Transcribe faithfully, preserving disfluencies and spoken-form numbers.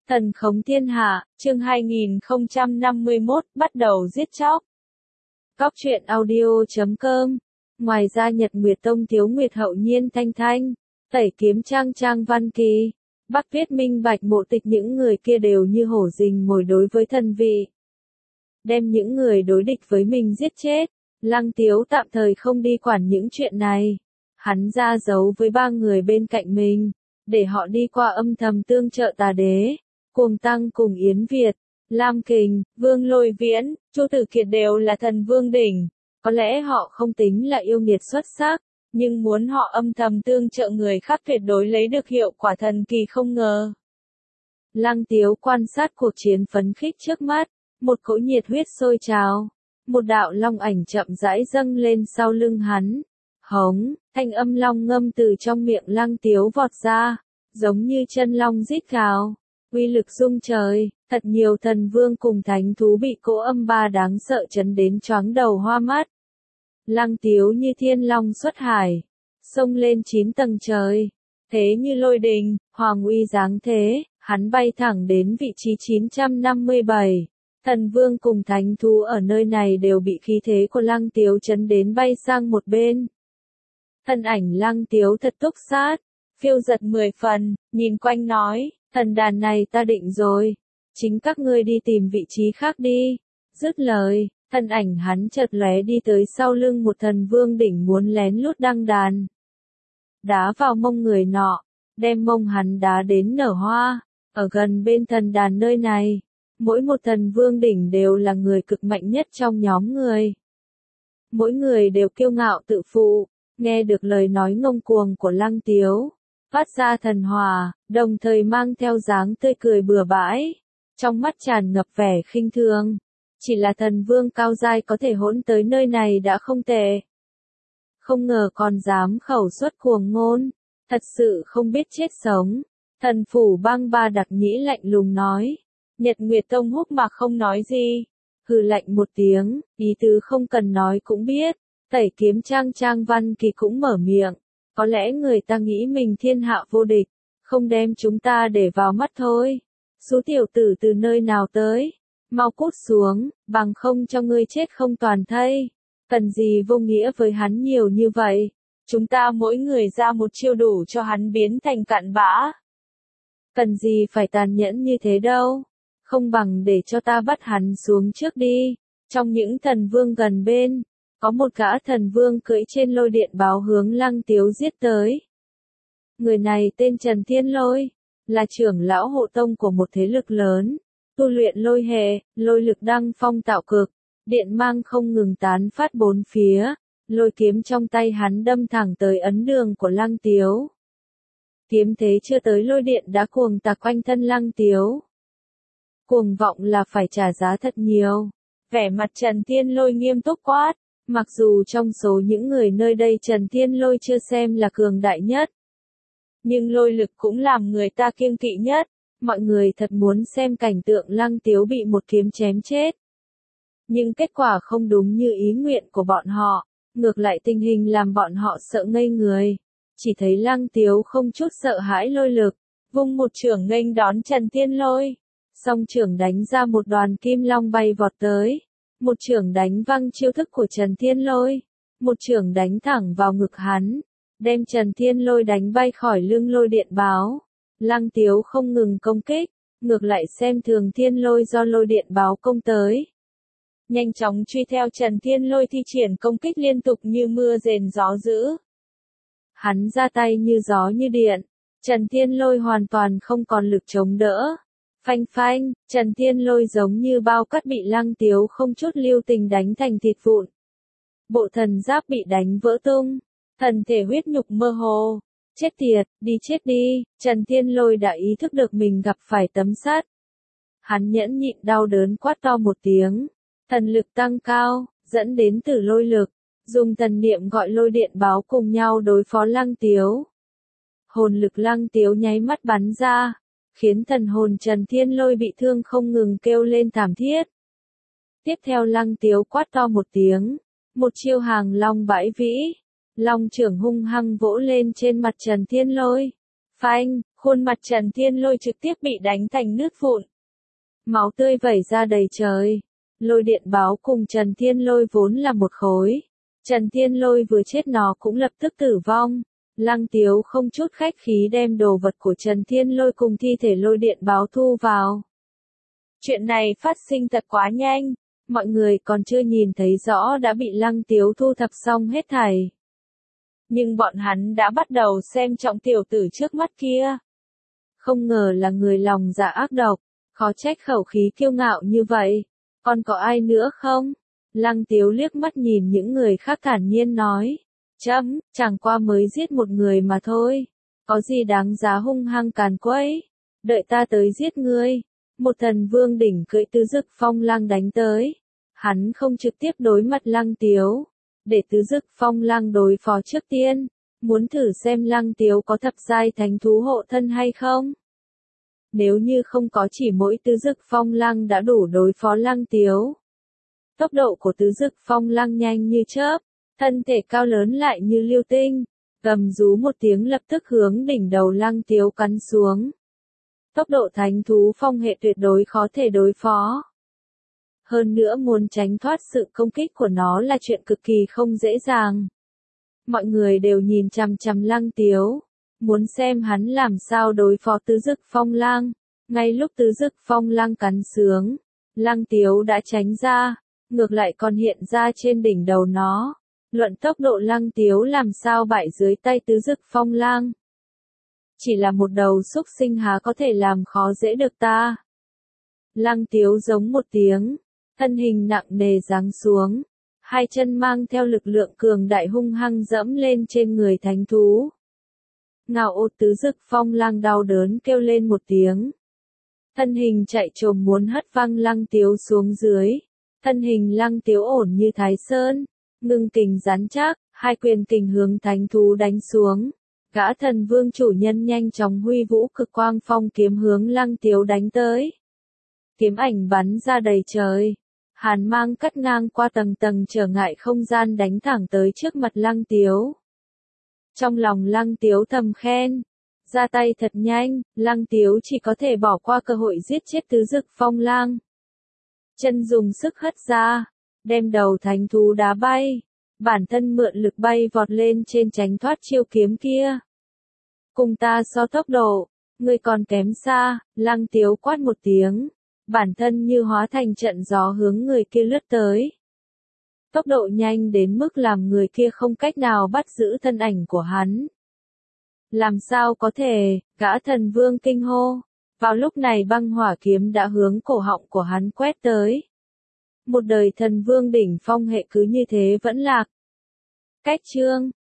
Thần khống thiên hạ, chương hai nghìn không trăm năm mươi mốt, bắt đầu giết chóc. Cóc truyện audio chấm com. Ngoài ra Nhật Nguyệt Tông Tiếu Nguyệt Hậu Nhiên Thanh Thanh, Tẩy Kiếm Trang Trang Văn Kỳ, Bắc Viết Minh Bạch Mộ Tịch, những người kia đều như hổ rình mồi đối với thần vị. Đem những người đối địch với mình giết chết. Lăng Tiếu tạm thời không đi quản những chuyện này. Hắn ra giấu với ba người bên cạnh mình, để họ đi qua âm thầm tương trợ Tà Đế, Cuồng Tăng cùng Yến Việt, Lam Kình, Vương Lôi Viễn, Chu Tử Kiệt đều là thần vương đỉnh. Có lẽ họ không tính là yêu nghiệt xuất sắc, nhưng muốn họ âm thầm tương trợ người khác tuyệt đối lấy được hiệu quả thần kỳ không ngờ. Lăng Tiếu quan sát cuộc chiến phấn khích trước mắt, một cỗ nhiệt huyết sôi trào, một đạo long ảnh chậm rãi dâng lên sau lưng hắn. Hống, thanh âm long ngâm từ trong miệng Lăng Tiếu vọt ra, giống như chân long rít gào, uy lực rung trời, thật nhiều thần vương cùng thánh thú bị cỗ âm ba đáng sợ chấn đến choáng đầu hoa mắt. Lăng Tiếu như thiên long xuất hải, xông lên chín tầng trời, thế như lôi đình, hoàng uy giáng thế, hắn bay thẳng đến vị trí chín trăm năm mươi bảy. Thần vương cùng thánh thú ở nơi này đều bị khí thế của Lăng Tiếu chấn đến bay sang một bên. Thân ảnh Lăng Tiếu thật túc sát, phiêu giật mười phần, nhìn quanh nói, thần đàn này ta định rồi, chính các ngươi đi tìm vị trí khác đi. Dứt lời, thân ảnh hắn chợt lóe đi tới sau lưng một thần vương đỉnh muốn lén lút đăng đàn. Đá vào mông người nọ, đem mông hắn đá đến nở hoa, ở gần bên thần đàn nơi này. Mỗi một thần vương đỉnh đều là người cực mạnh nhất trong nhóm người. Mỗi người đều kiêu ngạo tự phụ, nghe được lời nói ngông cuồng của Lăng Tiếu, phát ra thần hòa, đồng thời mang theo dáng tươi cười bừa bãi, trong mắt tràn ngập vẻ khinh thường. Chỉ là thần vương cao giai có thể hỗn tới nơi này đã không tệ. Không ngờ còn dám khẩu xuất cuồng ngôn, thật sự không biết chết sống. Thần phủ băng ba đặc nhĩ lạnh lùng nói. Nhật Nguyệt Tông húc mà không nói gì, hừ lạnh một tiếng, ý tứ không cần nói cũng biết. Tẩy Kiếm Trang Trang Văn Kỳ cũng mở miệng, có lẽ người ta nghĩ mình thiên hạ vô địch, không đem chúng ta để vào mắt thôi. Số tiểu tử từ nơi nào tới, mau cút xuống, bằng không cho ngươi chết không toàn thây. Cần gì vô nghĩa với hắn nhiều như vậy, chúng ta mỗi người ra một chiêu đủ cho hắn biến thành cặn bã. Cần gì phải tàn nhẫn như thế đâu. Không bằng để cho ta bắt hắn xuống trước đi. Trong những thần vương gần bên, có một gã thần vương cưỡi trên lôi điện báo hướng Lăng Tiếu giết tới. Người này tên Trần Thiên Lôi, là trưởng lão hộ tông của một thế lực lớn, tu luyện lôi hệ, lôi lực đăng phong tạo cực, điện mang không ngừng tán phát bốn phía, lôi kiếm trong tay hắn đâm thẳng tới ấn đường của Lăng Tiếu. Kiếm thế chưa tới lôi điện đã cuồng tạc quanh thân Lăng Tiếu. Cuồng vọng là phải trả giá thật nhiều. Vẻ mặt Trần Thiên Lôi nghiêm túc quát, mặc dù trong số những người nơi đây Trần Thiên Lôi chưa xem là cường đại nhất, nhưng lôi lực cũng làm người ta kiêng kỵ nhất. Mọi người thật muốn xem cảnh tượng Lăng Tiếu bị một kiếm chém chết. Nhưng kết quả không đúng như ý nguyện của bọn họ, ngược lại tình hình làm bọn họ sợ ngây người. Chỉ thấy Lăng Tiếu không chút sợ hãi lôi lực, vung một chưởng nghênh đón Trần Thiên Lôi. Song chưởng đánh ra một đoàn kim long bay vọt tới. Một chưởng đánh văng chiêu thức của Trần Thiên Lôi. Một chưởng đánh thẳng vào ngực hắn, đem Trần Thiên Lôi đánh bay khỏi lưng lôi điện báo. Lăng Tiếu không ngừng công kích, ngược lại xem thường Thiên Lôi do lôi điện báo công tới. Nhanh chóng truy theo Trần Thiên Lôi thi triển công kích liên tục như mưa rền gió dữ. Hắn ra tay như gió như điện, Trần Thiên Lôi hoàn toàn không còn lực chống đỡ. Phanh phanh, Trần Thiên Lôi giống như bao cát bị Lăng Tiếu không chút lưu tình đánh thành thịt vụn. Bộ thần giáp bị đánh vỡ tung, thần thể huyết nhục mơ hồ. Chết tiệt, đi chết đi. Trần Thiên Lôi đã ý thức được mình gặp phải tấm sắt. Hắn nhẫn nhịn đau đớn quát to một tiếng, thần lực tăng cao, dẫn đến tử lôi lực, dùng thần niệm gọi lôi điện báo cùng nhau đối phó Lăng Tiếu. Hồn lực Lăng Tiếu nháy mắt bắn ra, khiến thần hồn Trần Thiên Lôi bị thương không ngừng kêu lên thảm thiết. Tiếp theo Lăng Tiếu quát to một tiếng, một chiêu hàng long bãi vĩ, long chưởng hung hăng vỗ lên trên mặt Trần Thiên Lôi. Phanh, Khuôn mặt Trần Thiên Lôi trực tiếp bị đánh thành nước vụn. Máu tươi vẩy ra đầy trời. Lôi điện báo cùng Trần Thiên Lôi vốn là một khối. Trần Thiên Lôi vừa chết nó cũng lập tức tử vong. Lăng Tiếu không chút khách khí đem đồ vật của Trần Thiên Lôi cùng thi thể lôi điện báo thu vào. Chuyện này phát sinh thật quá nhanh. Mọi người còn chưa nhìn thấy rõ đã bị Lăng Tiếu thu thập xong hết thảy. Nhưng bọn hắn đã bắt đầu xem trọng tiểu tử trước mắt kia. Không ngờ là người lòng dạ ác độc, khó trách khẩu khí kiêu ngạo như vậy. Còn có ai nữa không? Lăng Tiếu liếc mắt nhìn những người khác thản nhiên nói. Chấm, chẳng qua mới giết một người mà thôi. Có gì đáng giá hung hăng càn quấy. Đợi ta tới giết ngươi. Một thần vương đỉnh cưỡi Tứ Dực Phong Lăng đánh tới. Hắn không trực tiếp đối mặt Lăng Tiếu. Để Tứ Dực Phong Lăng đối phó trước tiên. Muốn thử xem Lăng Tiếu có thập giai thánh thú hộ thân hay không? Nếu như không có chỉ mỗi Tứ Dực Phong Lăng đã đủ đối phó Lăng Tiếu. Tốc độ của Tứ Dực Phong Lăng nhanh như chớp, thân thể cao lớn lại như lưu tinh, gầm rú một tiếng lập tức hướng đỉnh đầu Lăng Tiếu cắn xuống. Tốc độ thánh thú phong hệ tuyệt đối khó thể đối phó. Hơn nữa muốn tránh thoát sự công kích của nó là chuyện cực kỳ không dễ dàng. Mọi người đều nhìn chằm chằm Lăng Tiếu, muốn xem hắn làm sao đối phó Tứ Dực Phong Lăng. Ngay lúc Tứ Dực Phong Lăng cắn xuống, Lăng Tiếu đã tránh ra, ngược lại còn hiện ra trên đỉnh đầu nó. Luận tốc độ Lăng Tiếu làm sao bại dưới tay Tứ Dực Phong Lăng. Chỉ là một đầu xúc sinh há có thể làm khó dễ được ta. Lăng Tiếu giống một tiếng, thân hình nặng nề giáng xuống, hai chân mang theo lực lượng cường đại hung hăng dẫm lên trên người thánh thú. Ngao ô Tứ Dực Phong Lăng đau đớn kêu lên một tiếng. Thân hình chạy trồm muốn hất văng Lăng Tiếu xuống dưới. Thân hình Lăng Tiếu ổn như Thái Sơn, ngưng kình rắn chắc, hai quyền kình hướng thánh thú đánh xuống. Gã thần vương chủ nhân nhanh chóng huy vũ cực quang phong kiếm hướng Lăng Tiếu đánh tới. Kiếm ảnh bắn ra đầy trời. Hàn mang cắt ngang qua tầng tầng trở ngại không gian đánh thẳng tới trước mặt Lăng Tiếu. Trong lòng Lăng Tiếu thầm khen. Ra tay thật nhanh, Lăng Tiếu chỉ có thể bỏ qua cơ hội giết chết Tứ Dực Phong Lăng. Chân dùng sức hất ra, đem đầu thánh thú đá bay. Bản thân mượn lực bay vọt lên trên tránh thoát chiêu kiếm kia. Cùng ta so tốc độ, ngươi còn kém xa, Lăng Tiếu quát một tiếng. Bản thân như hóa thành trận gió hướng người kia lướt tới. Tốc độ nhanh đến mức làm người kia không cách nào bắt giữ thân ảnh của hắn. Làm sao có thể, gã thần vương kinh hô. Vào lúc này băng hỏa kiếm đã hướng cổ họng của hắn quét tới. Một đời thần vương đỉnh phong hệ cứ như thế vẫn lạc. Cách chương